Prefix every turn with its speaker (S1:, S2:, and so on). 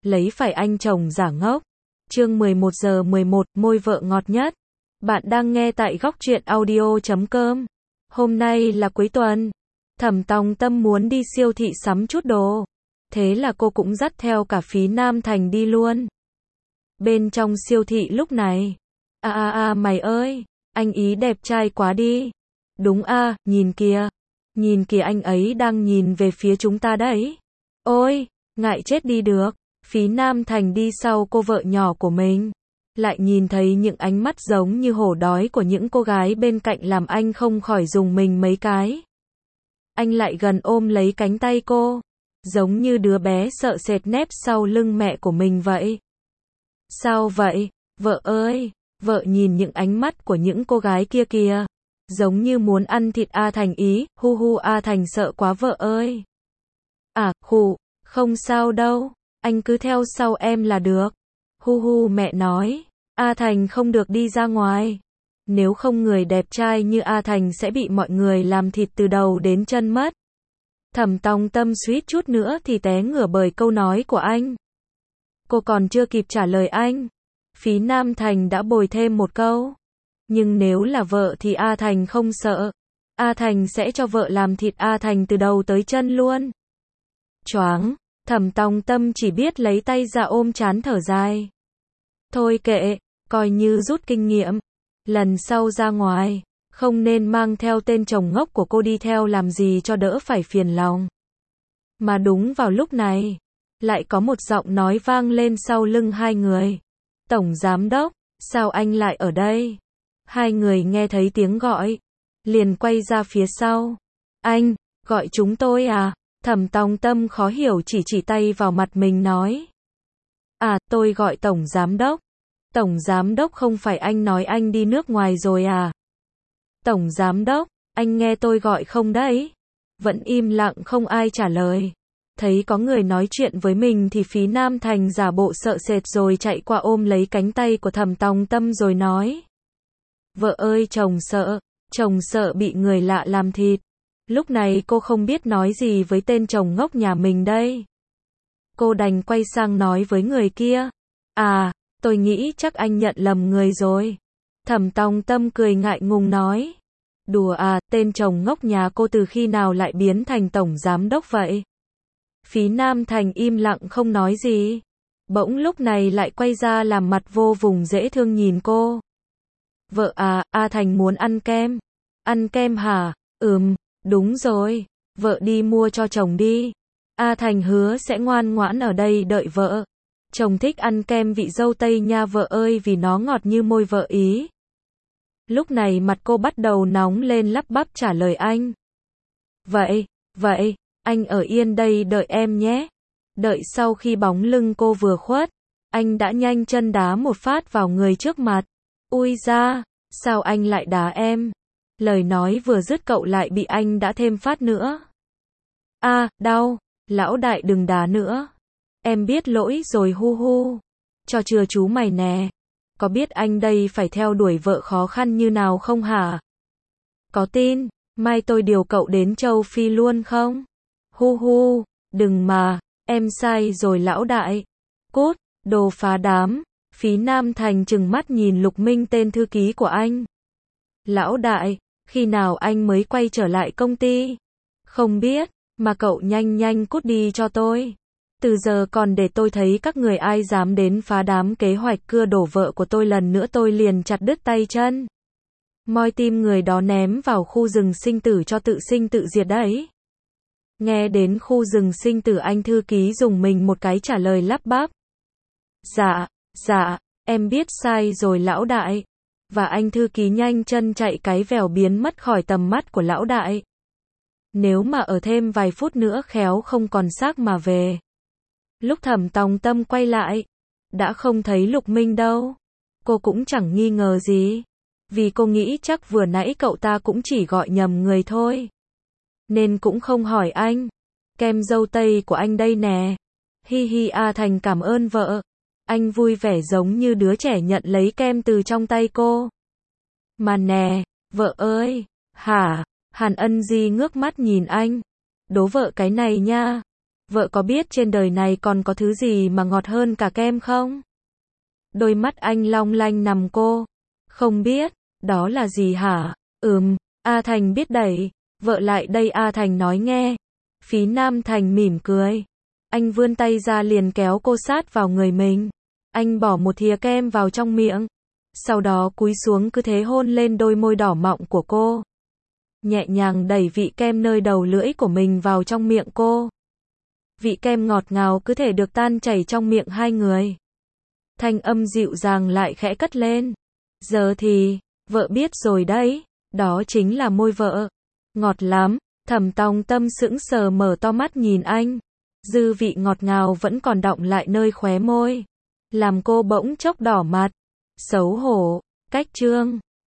S1: lấy phải anh chồng giả ngốc. Chương 11:11, môi vợ ngọt nhất. Bạn đang nghe tại Góc Truyện Audio.com. Hôm nay là cuối tuần. Thẩm Tòng Tâm muốn đi siêu thị sắm chút đồ. Thế là cô cũng dắt theo cả Phí Nam Thành đi luôn. Bên trong siêu thị lúc này. Mày ơi, anh ý đẹp trai quá đi. Đúng nhìn kìa. Nhìn kìa, anh ấy đang nhìn về phía chúng ta đấy. Ôi, ngại chết đi được. Phí Nam Thành đi sau cô vợ nhỏ của mình. Lại nhìn thấy những ánh mắt giống như hổ đói của những cô gái bên cạnh làm anh không khỏi rùng mình mấy cái. Anh lại gần ôm lấy cánh tay cô. Giống như đứa bé sợ sệt nép sau lưng mẹ của mình vậy. Sao vậy? Vợ ơi! Vợ nhìn những ánh mắt của những cô gái kia kìa. Giống như muốn ăn thịt A Thành ý. A Thành sợ quá vợ ơi! Không sao đâu. Anh cứ theo sau em là được. Mẹ nói. A Thành không được đi ra ngoài. Nếu không người đẹp trai như A Thành sẽ bị mọi người làm thịt từ đầu đến chân mất. Thẩm Tòng Tâm suýt chút nữa thì té ngửa bởi câu nói của anh. Cô còn chưa kịp trả lời anh. Phí Nam Thành đã bồi thêm một câu. Nhưng nếu là vợ thì A Thành không sợ. A Thành sẽ cho vợ làm thịt A Thành từ đầu tới chân luôn. Choáng. Thẩm Tòng Tâm chỉ biết lấy tay ra ôm trán thở dài. Thôi kệ, coi như rút kinh nghiệm. Lần sau ra ngoài, không nên mang theo tên chồng ngốc của cô đi theo làm gì cho đỡ phải phiền lòng. Mà đúng vào lúc này, lại có một giọng nói vang lên sau lưng hai người. Tổng giám đốc, sao anh lại ở đây? Hai người nghe thấy tiếng gọi, liền quay ra phía sau. Anh, gọi chúng tôi à? Thẩm Tòng Tâm khó hiểu chỉ tay vào mặt mình nói. Tôi gọi Tổng Giám Đốc. Tổng Giám Đốc không phải anh nói anh đi nước ngoài rồi à? Tổng Giám Đốc, anh nghe tôi gọi không đấy? Vẫn im lặng không ai trả lời. Thấy có người nói chuyện với mình thì Phí Nam Thành giả bộ sợ sệt rồi chạy qua ôm lấy cánh tay của Thẩm Tòng Tâm rồi nói. Vợ ơi, chồng sợ bị người lạ làm thịt. Lúc này cô không biết nói gì với tên chồng ngốc nhà mình đây. Cô đành quay sang nói với người kia. Tôi nghĩ chắc anh nhận lầm người rồi. Thẩm Tòng Tâm cười ngại ngùng nói. Đùa tên chồng ngốc nhà cô từ khi nào lại biến thành tổng giám đốc vậy? Phí Nam Thành im lặng không nói gì. Bỗng lúc này lại quay ra làm mặt vô vùng dễ thương nhìn cô. Vợ A Thành muốn ăn kem. Ăn kem hả? Đúng rồi. Vợ đi mua cho chồng đi. A Thành hứa sẽ ngoan ngoãn ở đây đợi vợ. Chồng thích ăn kem vị dâu tây nha vợ ơi vì nó ngọt như môi vợ ý. Lúc này mặt cô bắt đầu nóng lên lắp bắp trả lời anh. Vậy, anh ở yên đây đợi em nhé. Đợi sau khi bóng lưng cô vừa khuất, anh đã nhanh chân đá một phát vào người trước mặt. Ui da, sao anh lại đá em? Lời nói vừa dứt cậu lại bị anh đã thêm phát nữa. Đau, lão đại đừng đá nữa. Em biết lỗi rồi Cho chưa chú mày nè. Có biết anh đây phải theo đuổi vợ khó khăn như nào không hả? Có tin, mai tôi điều cậu đến châu Phi luôn không? Đừng mà, em sai rồi lão đại. Cút, đồ phá đám. Phí Nam Thành trừng mắt nhìn Lục Minh tên thư ký của anh. Lão đại, khi nào anh mới quay trở lại công ty? Không biết, mà cậu nhanh cút đi cho tôi. Từ giờ còn để tôi thấy các người ai dám đến phá đám kế hoạch cưa đổ vợ của tôi lần nữa tôi liền chặt đứt tay chân. Moi tim người đó ném vào khu rừng sinh tử cho tự sinh tự diệt đấy. Nghe đến khu rừng sinh tử anh thư ký dùng mình một cái trả lời lắp bắp. Dạ, em biết sai rồi lão đại. Và anh thư ký nhanh chân chạy cái vèo biến mất khỏi tầm mắt của lão đại. Nếu mà ở thêm vài phút nữa khéo không còn xác mà về. Lúc Thẩm Tòng Tâm quay lại, đã không thấy Lục Minh đâu. Cô cũng chẳng nghi ngờ gì. Vì cô nghĩ chắc vừa nãy cậu ta cũng chỉ gọi nhầm người thôi. Nên cũng không hỏi anh. Kem dâu tây của anh đây nè. A Thành cảm ơn vợ. Anh vui vẻ giống như đứa trẻ nhận lấy kem từ trong tay cô. Mà nè, vợ ơi. Hả? Hàn Ân Di ngước mắt nhìn anh. Đố vợ cái này nha. Vợ có biết trên đời này còn có thứ gì mà ngọt hơn cả kem không? Đôi mắt anh long lanh nằm cô. Không biết, đó là gì hả? A Thành biết đẩy. Vợ lại đây A Thành nói nghe. Phí Nam Thành mỉm cười. Anh vươn tay ra liền kéo cô sát vào người mình. Anh bỏ một thìa kem vào trong miệng. Sau đó cúi xuống cứ thế hôn lên đôi môi đỏ mọng của cô. Nhẹ nhàng đẩy vị kem nơi đầu lưỡi của mình vào trong miệng cô. Vị kem ngọt ngào cứ thể được tan chảy trong miệng hai người. Thanh âm dịu dàng lại khẽ cất lên. Giờ thì, vợ biết rồi đấy, đó chính là môi vợ. Ngọt lắm, Thẩm Tòng Tâm sững sờ mở to mắt nhìn anh. Dư vị ngọt ngào vẫn còn đọng lại nơi khóe môi. Làm cô bỗng chốc đỏ mặt. Xấu hổ, cách trương.